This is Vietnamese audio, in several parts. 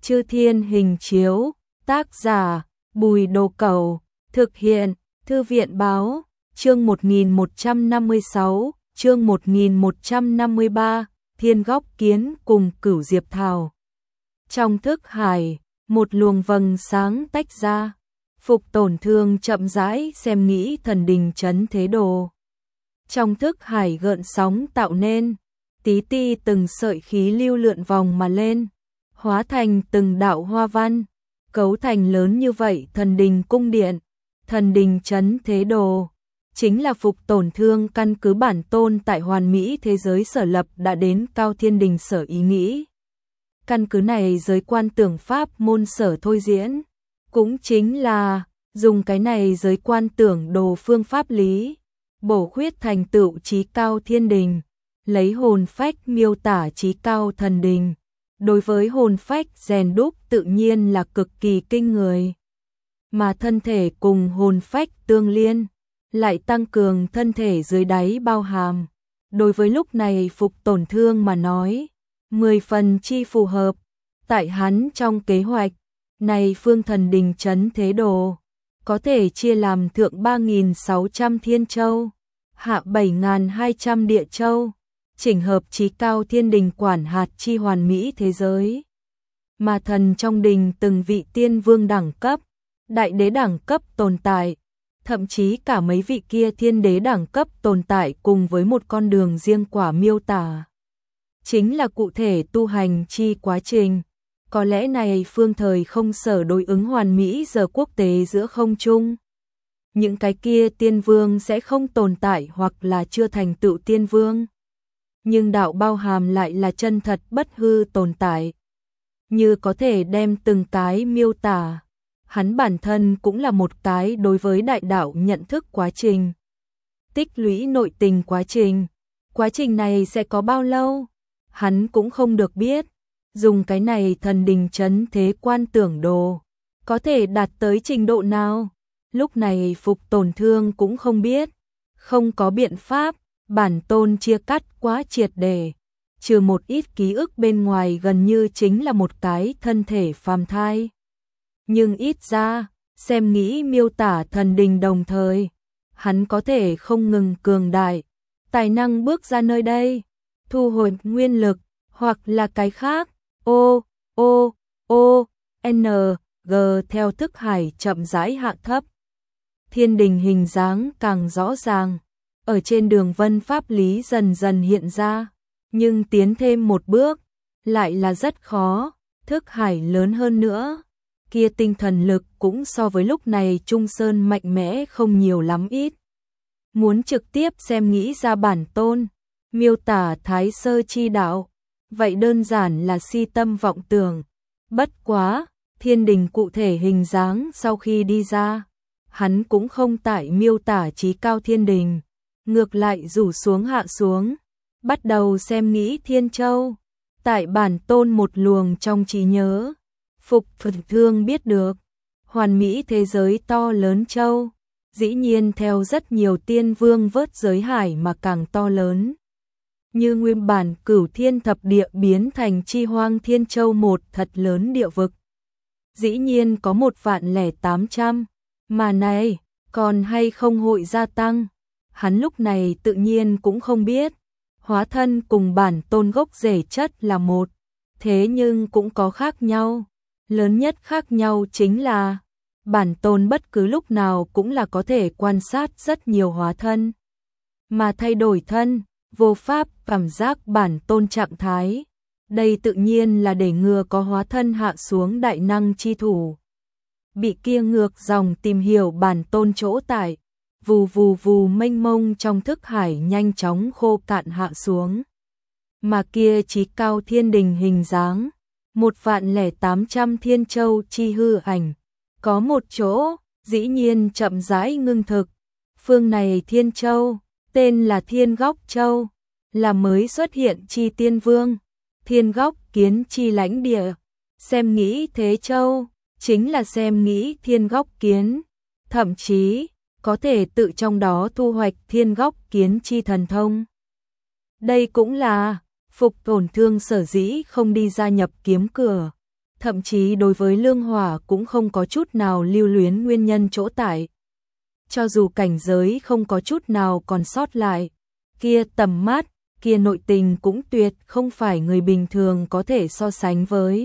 Chư Thiên Hình Chiếu, tác giả Bùi Đồ Cẩu, thực hiện Thư viện Báo, chương 1156, chương 1153, Thiên Góc Kiến cùng Cửu Diệp Thảo. Trong thức hải, một luồng vầng sáng tách ra, Phục Tổn Thương chậm rãi xem nghĩ thần đình trấn thế đồ. Trong thức hải gợn sóng tạo nên, tí ti từng sợi khí lưu lượn vòng mà lên, hóa thành từng đạo hoa văn, cấu thành lớn như vậy thần đình cung điện, thần đình trấn thế đồ. Chính là Phục Tổn Thương căn cứ bản tôn tại hoàn mỹ thế giới sở lập đã đến Cao Thiên Đình sở ý nghĩ. Căn cứ này giới quan tưởng pháp môn sở thôi diễn, cũng chính là dùng cái này giới quan tưởng đồ phương pháp lý, bổ khuyết thành tựu chí cao thiên đình, lấy hồn phách miêu tả chí cao thần đình. Đối với hồn phách rèn đúc tự nhiên là cực kỳ kinh người, mà thân thể cùng hồn phách tương liên, lại tăng cường thân thể dưới đáy bao hàm. Đối với lúc này Phục Tổn Thương mà nói, 10 phần chi phù hợp. Tại hắn trong kế hoạch này, phương thần đình trấn thế đồ có thể chia làm thượng 3.600 thiên châu, hạ 7.200 địa châu, chỉnh hợp chí cao thiên đình quản hạt chi hoàn mỹ thế giới. Mà thần trong đình từng vị tiên vương đẳng cấp, đại đế đẳng cấp tồn tại, thậm chí cả mấy vị kia thiên đế đẳng cấp tồn tại cùng với một con đường riêng quả miêu tả. Chính là cụ thể tu hành chi quá trình. Có lẽ này phương thời không sở đối ứng hoàn mỹ giờ quốc tế giữa không trung. Những cái kia tiên vương sẽ không tồn tại hoặc là chưa thành tựu tiên vương. Nhưng đạo bao hàm lại là chân thật bất hư tồn tại. Như có thể đem từng cái miêu tả. Hắn bản thân cũng là một cái đối với đại đạo nhận thức quá trình. Tích lũy nội tình quá trình. Quá trình này sẽ có bao lâu? Hắn cũng không được biết. Dùng cái này thần đình trấn thế quan tưởng đồ, có thể đạt tới trình độ nào? Lúc này Phục Tổn Thương cũng không biết, không có biện pháp, bản tôn chia cắt quá triệt để, trừ một ít ký ức bên ngoài gần như chính là một cái thân thể phàm thai. Nhưng ít ra, xem nghĩ miêu tả thần đình đồng thời, hắn có thể không ngừng cường đại, tài năng bước ra nơi đây, thu hồi nguyên lực, hoặc là cái khác. G theo thức hải chậm rãi hạ thấp. Thiên đình hình dáng càng rõ ràng, ở trên đường vân pháp lý dần dần hiện ra, nhưng tiến thêm một bước, lại là rất khó, thức hải lớn hơn nữa. Kia tinh thần lực cũng so với lúc này Trung Sơn mạnh mẽ không nhiều lắm ít. Muốn trực tiếp xem nghĩ ra bản tôn, miêu tả thái sơ chi đạo, vậy đơn giản là si tâm vọng tưởng. Bất quá, thiên đình cụ thể hình dáng sau khi đi ra, hắn cũng không tại miêu tả chí cao thiên đình, ngược lại rủ xuống hạ xuống, bắt đầu xem nghĩ thiên châu. Tại bản tôn một luồng trong trí nhớ, Phục Tổn Thương biết được, hoàn mỹ thế giới to lớn châu, dĩ nhiên theo rất nhiều tiên vương vớt giới hải mà càng to lớn. Như nguyên bản Cửu Thiên Thập Địa biến thành Chi Hoang Thiên Châu một thật lớn địa vực. Dĩ nhiên có 1.800.000, mà này, còn hay không hội gia tăng. Hắn lúc này tự nhiên cũng không biết, hóa thân cùng bản tôn gốc rễ chất là một, thế nhưng cũng có khác nhau. Lớn nhất khác nhau chính là, bản tôn bất cứ lúc nào cũng là có thể quan sát rất nhiều hóa thân, mà thay đổi thân, vô pháp cảm giác bản tôn trạng thái. Đây tự nhiên là để ngừa có hóa thân hạ xuống đại năng chi thủ. Bị kia ngược dòng tìm hiểu bản tôn chỗ tại, vù vù vù mênh mông trong thức hải nhanh chóng khô cạn hạ xuống. Mà kia chí cao thiên đình hình dáng, 1.800.000 thiên châu chi hư ảnh, có một chỗ, dĩ nhiên chậm rãi ngưng thực. Phương này thiên châu, tên là Thiên Góc Châu, là mới xuất hiện chi tiên vương, Thiên Góc Kiến chi lãnh địa. Xem nghĩ thế châu, chính là xem nghĩ Thiên Góc Kiến, thậm chí có thể tự trong đó thu hoạch Thiên Góc Kiến chi thần thông. Đây cũng là Phục Tổn Thương sở dĩ không đi gia nhập kiếm cửa, thậm chí đối với lương hỏa cũng không có chút nào lưu luyến nguyên nhân chỗ tại. Cho dù cảnh giới không có chút nào còn sót lại, kia tầm mắt, kia nội tình cũng tuyệt không phải người bình thường có thể so sánh với.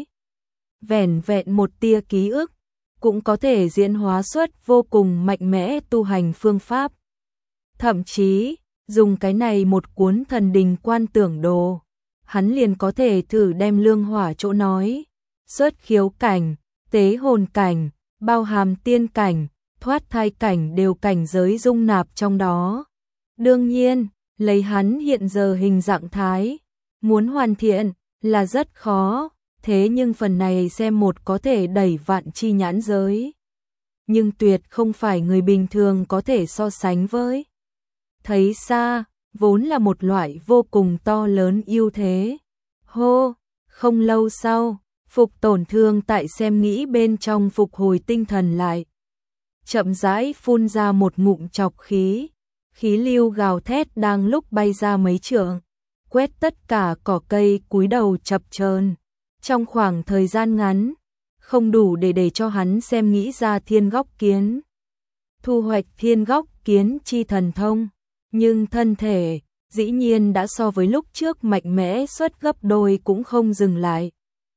Vẻn vẹn một tia ký ức, cũng có thể diễn hóa xuất vô cùng mạnh mẽ tu hành phương pháp. Thậm chí, dùng cái này một cuốn thần đình quan tưởng đồ, hắn liền có thể thử đem lương hỏa chỗ nói, xuất khiếu cảnh, tế hồn cảnh, bao hàm tiên cảnh, thoát thai cảnh đều cảnh giới dung nạp trong đó. Đương nhiên, lấy hắn hiện giờ hình dạng thái, muốn hoàn thiện là rất khó, thế nhưng phần này xem một có thể đẩy vạn chi nhãn giới. Nhưng tuyệt không phải người bình thường có thể so sánh với. Thấy xa, vốn là một loại vô cùng to lớn ưu thế. Hô, không lâu sau, Phục Tổn Thương tại xem nghĩ bên trong phục hồi tinh thần lại. Chậm rãi phun ra một ngụm chọc khí, khí lưu gào thét đang lúc bay ra mấy trượng, quét tất cả cỏ cây cúi đầu chập chờn. Trong khoảng thời gian ngắn, không đủ để cho hắn xem nghĩ ra thiên góc kiến. Thu hoạch thiên góc kiến chi thần thông, nhưng thân thể, dĩ nhiên đã so với lúc trước mạnh mẽ suất gấp đôi cũng không dừng lại.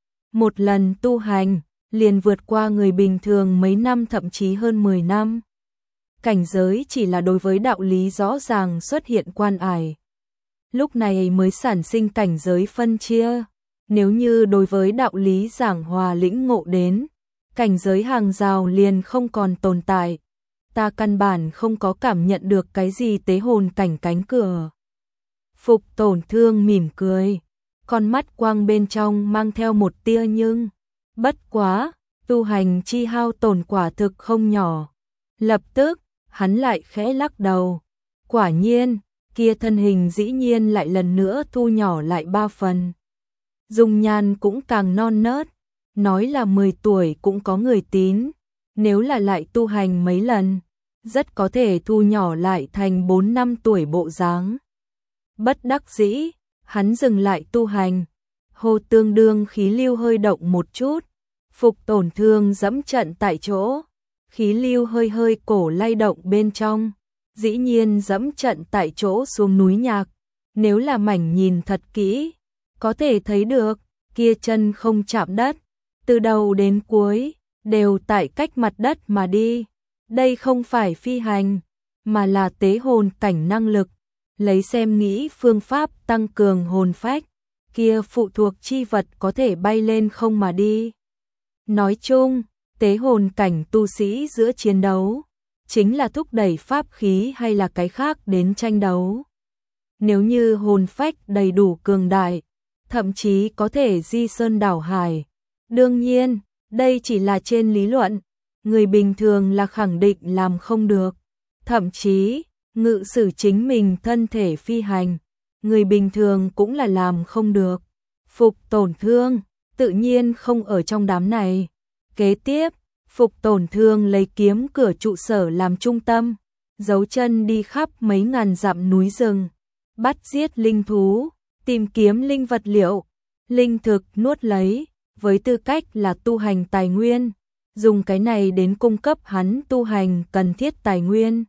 Một lần tu hành, liền vượt qua người bình thường mấy năm thậm chí hơn 10 năm. Cảnh giới chỉ là đối với đạo lý rõ ràng xuất hiện quan ải. Lúc này mới sản sinh cảnh giới phân chia. Nếu như đối với đạo lý giảng hòa lĩnh ngộ đến, cảnh giới hàng rào liền không còn tồn tại. Ta căn bản không có cảm nhận được cái gì tế hồn cảnh cánh cửa. Phục Tổn Thương mỉm cười, con mắt quang bên trong mang theo một tia nhưng, bất quá, tu hành chi hao tổn quả thực không nhỏ. Lập tức, hắn lại khẽ lắc đầu. Quả nhiên, kia thân hình dĩ nhiên lại lần nữa thu nhỏ lại 3 phần. Dung nhan cũng càng non nớt, nói là 10 tuổi cũng có người tín, nếu là lại tu hành mấy lần, rất có thể thu nhỏ lại thành 4-5 tuổi bộ dáng. Bất đắc dĩ, hắn dừng lại tu hành, hô tương đương khí lưu hơi động một chút, Phục Tổn Thương dẫm trận tại chỗ, khí lưu hơi cổ lay động bên trong, dĩ nhiên dẫm trận tại chỗ xuống núi nhạc, nếu là mảnh nhìn thật kỹ, có thể thấy được, kia chân không chạm đất, từ đầu đến cuối, đều tại cách mặt đất mà đi. Đây không phải phi hành, mà là tế hồn cảnh năng lực, lấy xem nghĩ phương pháp tăng cường hồn phách, kia phụ thuộc chi vật có thể bay lên không mà đi. Nói chung, tế hồn cảnh tu sĩ giữa chiến đấu, chính là thúc đẩy pháp khí hay là cái khác đến tranh đấu. Nếu như hồn phách đầy đủ cường đại, thậm chí có thể di sơn đảo hải. Đương nhiên, đây chỉ là trên lý luận, người bình thường là khẳng định làm không được. Thậm chí, ngự sử chính mình thân thể phi hành, người bình thường cũng là làm không được. Phục Tổn Thương, tự nhiên không ở trong đám này. Kế tiếp, Phục Tổn Thương lấy kiếm cửa trụ sở làm trung tâm, giấu chân đi khắp mấy ngàn dặm núi rừng, bắt giết linh thú, tìm kiếm linh vật liệu, linh thực nuốt lấy, với tư cách là tu hành tài nguyên, dùng cái này đến cung cấp hắn tu hành cần thiết tài nguyên.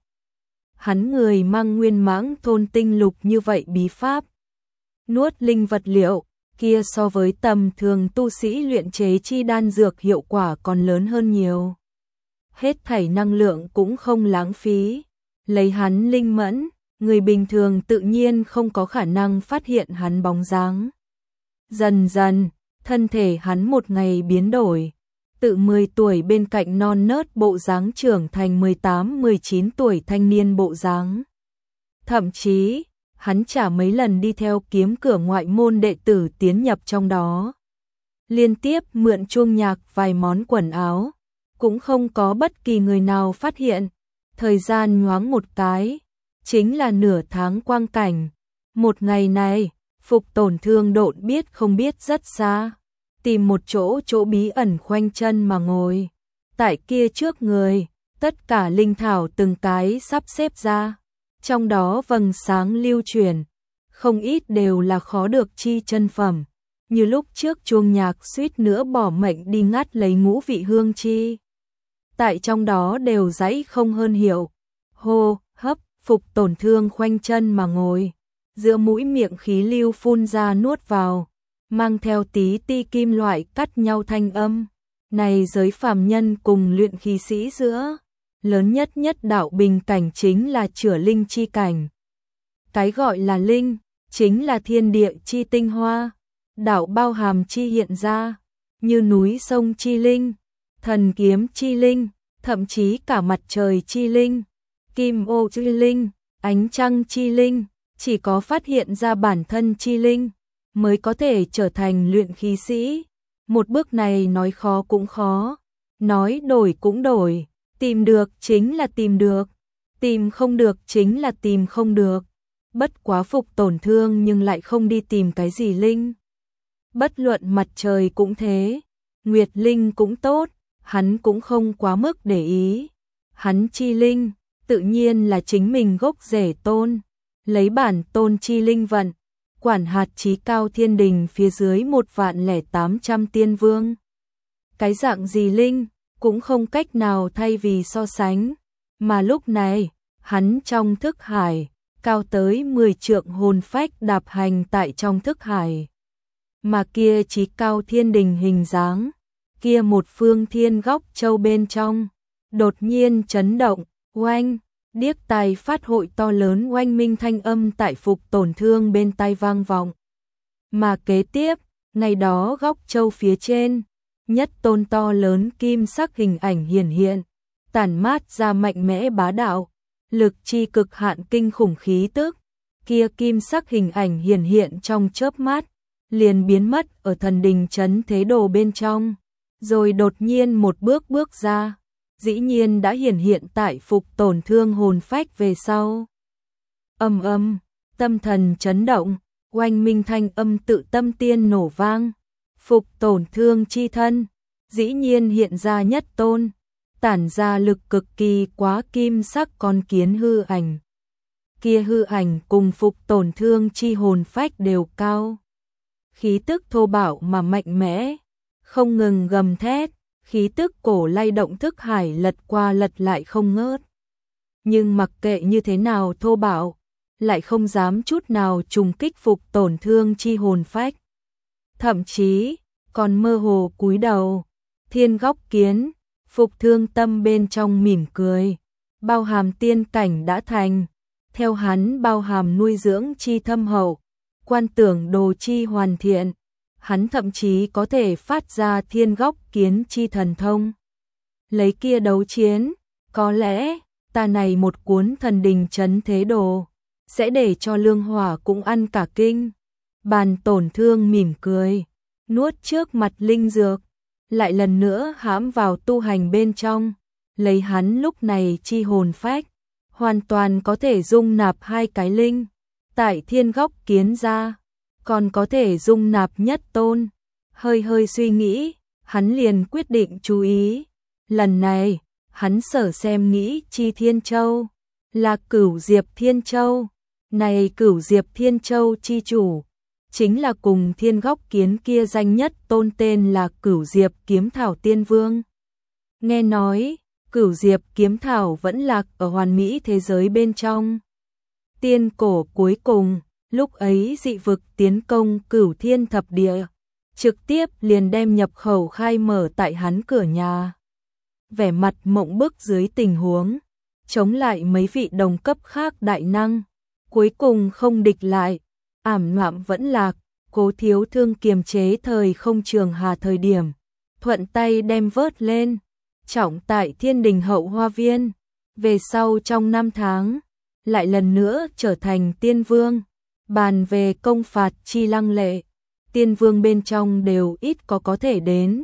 Hắn người mang nguyên mãng thôn tinh lục như vậy bí pháp, nuốt linh vật liệu, kia so với tầm thường tu sĩ luyện chế chi đan dược hiệu quả còn lớn hơn nhiều. Hết thảy năng lượng cũng không lãng phí, lấy hắn linh mẫn, người bình thường tự nhiên không có khả năng phát hiện hắn bóng dáng. Dần dần, thân thể hắn một ngày biến đổi, tự 10 tuổi bên cạnh non nớt bộ dáng trưởng thành 18-19 tuổi thanh niên bộ dáng. Thậm chí, hắn chả mấy lần đi theo kiếm cửa ngoại môn đệ tử tiến nhập trong đó. Liên tiếp mượn chuông nhạc vài món quần áo, cũng không có bất kỳ người nào phát hiện. Thời gian nhoáng một cái, chính là nửa tháng quang cảnh. Một ngày này, Phục Tổn Thương độn biết không biết rất xa, tìm một chỗ bí ẩn khoanh chân mà ngồi. Tại kia trước người, tất cả linh thảo từng cái sắp xếp ra, trong đó vầng sáng lưu chuyển, không ít đều là khó được chi chân phẩm, như lúc trước chuông nhạc suýt nữa bỏ mệnh đi ngắt lấy ngũ vị hương chi. Tại trong đó đều dãy không hơn hiểu. Hô, hấp, Phục Tổn Thương khoanh chân mà ngồi. Giữa mũi miệng khí lưu phun ra nuốt vào, mang theo tí ti kim loại cắt nhau thanh âm. Này giới phàm nhân cùng luyện khí sĩ giữa, lớn nhất nhất đạo bình cảnh chính là chữa linh chi cảnh. Cái gọi là linh, chính là thiên địa chi tinh hoa, đạo bao hàm chi hiện ra, như núi sông chi linh, thần kiếm chi linh, thậm chí cả mặt trời chi linh, kim ô chi linh, ánh trăng chi linh, chỉ có phát hiện ra bản thân chi linh, mới có thể trở thành luyện khí sĩ. Một bước này nói khó cũng khó, nói đổi cũng đổi, tìm được chính là tìm được, tìm không được chính là tìm không được. Bất quá Phục Tổn Thương nhưng lại không đi tìm cái gì linh. Bất luận mặt trời cũng thế, nguyệt linh cũng tốt, hắn cũng không quá mức để ý. Hắn chi linh, tự nhiên là chính mình gốc rễ tôn, lấy bản tôn chi linh vận, quản hạt chí cao thiên đình phía dưới 1.800 tiên vương. Cái dạng gì linh, cũng không cách nào thay vì so sánh, mà lúc này, hắn trong thức hải, cao tới 10 trượng hồn phách đạp hành tại trong thức hải. Mà kia chí cao thiên đình hình dáng, kia một phương thiên góc châu bên trong, đột nhiên chấn động, oanh, điếc tai phát hội to lớn oanh minh thanh âm tại Phục Tổn Thương bên tai vang vọng. Mà kế tiếp, ngày đó góc châu phía trên, nhất tôn to lớn kim sắc hình ảnh hiển hiện, tản mát ra mạnh mẽ bá đạo, lực chi cực hạn kinh khủng khí tức, kia kim sắc hình ảnh hiển hiện trong chớp mắt, liền biến mất ở thần đình trấn thế đồ bên trong, rồi đột nhiên một bước bước ra, dĩ nhiên đã hiển hiện tại Phục Tổn Thương hồn phách về sau. Âm âm, tâm thần chấn động, oanh minh thanh âm tự tâm tiên nổ vang, Phục Tổn Thương chi thân, dĩ nhiên hiện ra nhất tôn, tản ra lực cực kỳ quá kim sắc con kiến hư ảnh. Kia hư ảnh cùng Phục Tổn Thương chi hồn phách đều cao. Khí tức thô bạo mà mạnh mẽ, không ngừng gầm thét, khí tức cổ lay động thức hải lật qua lật lại không ngớt. Nhưng mặc kệ như thế nào thô bạo, lại không dám chút nào trùng kích Phục Tổn Thương chi hồn phách. Thậm chí, còn mơ hồ cúi đầu, thiên góc kiến, Phục Thương tâm bên trong mỉm cười, bao hàm tiên cảnh đã thành, theo hắn bao hàm nuôi dưỡng chi thâm hậu, quan tưởng đồ chi hoàn thiện, hắn thậm chí có thể phát ra thiên góc kiến chi thần thông. Lấy kia đấu chiến, có lẽ, ta này một cuốn thần đình trấn thế đồ, sẽ để cho Lương Hỏa cũng ăn cả kinh. Bàn Tổn Thương mỉm cười, nuốt trước mặt linh dược, lại lần nữa hãm vào tu hành bên trong, lấy hắn lúc này chi hồn phách, hoàn toàn có thể dung nạp hai cái linh, tại thiên góc kiến ra, còn có thể dung nạp nhất tôn. Hơi hơi suy nghĩ, hắn liền quyết định chú ý. Lần này, hắn sở xem nghĩ chi Thiên Châu, là Cửu Diệp Thiên Châu. Này Cửu Diệp Thiên Châu chi chủ, chính là cùng thiên góc kiến kia danh nhất tôn tên là Cửu Diệp Kiếm Thảo Tiên Vương. Nghe nói, Cửu Diệp Kiếm Thảo vẫn lạc ở hoàn mỹ thế giới bên trong. Tiên cổ cuối cùng, lúc ấy dị vực tiến công Cửu Thiên Thập Địa, trực tiếp liền đem nhập khẩu khai mở tại hắn cửa nhà. Vẻ mặt mộng bức dưới tình huống, chống lại mấy vị đồng cấp khác đại năng, cuối cùng không địch lại, ảm ngoạm vẫn lạc, Cố Thiếu Thương kiềm chế thời không trường hà thời điểm, thuận tay đem vớt lên, trọng tại Thiên Đình hậu hoa viên, về sau trong 5 tháng, lại lần nữa trở thành tiên vương. Bàn về công phạt chi lăng lệ, tiên vương bên trong đều ít có thể đến.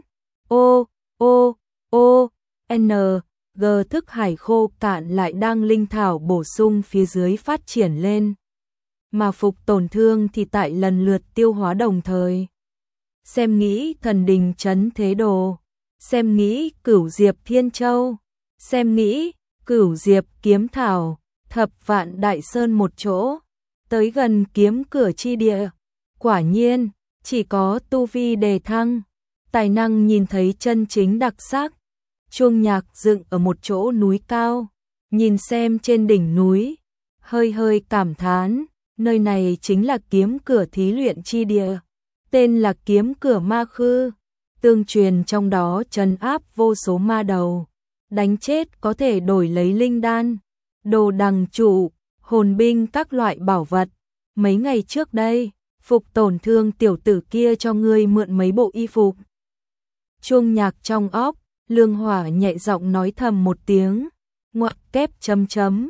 N, G thức hải khô cạn lại đang linh thảo bổ sung phía dưới phát triển lên. Mà Phục Tổn Thương thì tại lần lượt tiêu hóa đồng thời. Xem nghĩ thần đình trấn thế đồ, xem nghĩ Cửu Diệp Thiên Châu, xem nghĩ Cửu Diệp Kiếm Thảo, thập vạn đại sơn một chỗ, tới gần kiếm cửa chi địa. Quả nhiên, chỉ có tu vi đề thăng, tài năng nhìn thấy chân chính đặc sắc. Chuông nhạc dựng ở một chỗ núi cao, nhìn xem trên đỉnh núi, hơi hơi cảm thán, nơi này chính là kiếm cửa thí luyện chi địa, tên là kiếm cửa ma khư, tương truyền trong đó trấn áp vô số ma đầu, đánh chết có thể đổi lấy linh đan, đồ đằng trụ, hồn binh các loại bảo vật. Mấy ngày trước đây, Phục tổn thương tiểu tử kia cho ngươi mượn mấy bộ y phục. Chuông nhạc trong óc, Lương Hỏa nhẹ giọng nói thầm một tiếng, ngoặc kép chấm chấm,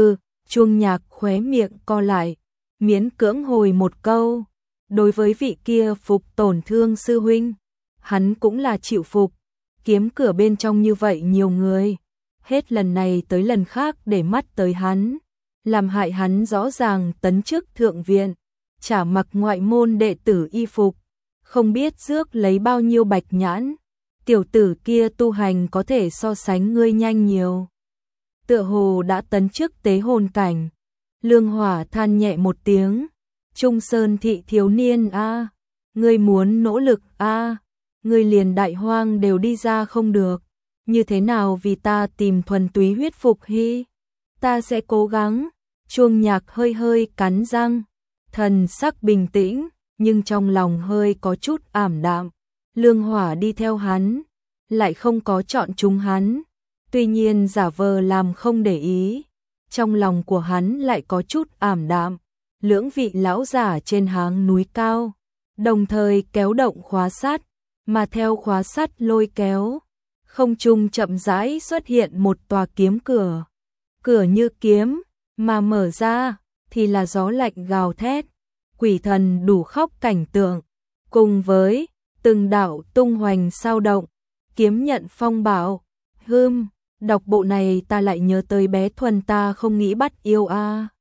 chuông nhạc khóe miệng co lại, miễn cưỡng hồi một câu, đối với vị kia Phục tổn thương sư huynh, hắn cũng là chịu phục, kiếm cửa bên trong như vậy nhiều người, hết lần này tới lần khác để mắt tới hắn, làm hại hắn rõ ràng tấn chức thượng viện, chả mặc ngoại môn đệ tử y phục, không biết rước lấy bao nhiêu bạch nhãn, tiểu tử kia tu hành có thể so sánh ngươi nhanh nhiều. Tựa hồ đã tấn chức tế hồn cảnh, Lương Hỏa than nhẹ một tiếng, Trung Sơn thị thiếu niên a, ngươi muốn nỗ lực a, ngươi liền đại hoang đều đi ra không được, như thế nào vì ta tìm thuần túy huyết phục hy, ta sẽ cố gắng. Chuông nhạc hơi hơi cắn răng, thần sắc bình tĩnh, nhưng trong lòng hơi có chút ảm đạm. Lương Hỏa đi theo hắn, lại không có chọn chúng hắn, tuy nhiên giả vờ làm không để ý, trong lòng của hắn lại có chút ảm đạm. Lưỡng vị lão giả trên háng núi cao, đồng thời kéo động khóa sắt, mà theo khóa sắt lôi kéo, không trung chậm rãi xuất hiện một tòa kiếm cửa. Cửa như kiếm, mà mở ra thì là gió lạnh gào thét, quỷ thần đủ khóc cảnh tượng, cùng với từng đạo tung hoành sao động, kiếm nhận phong bạo. Đọc bộ này ta lại nhớ tới bé Thuần ta không nghĩ bắt yêu a.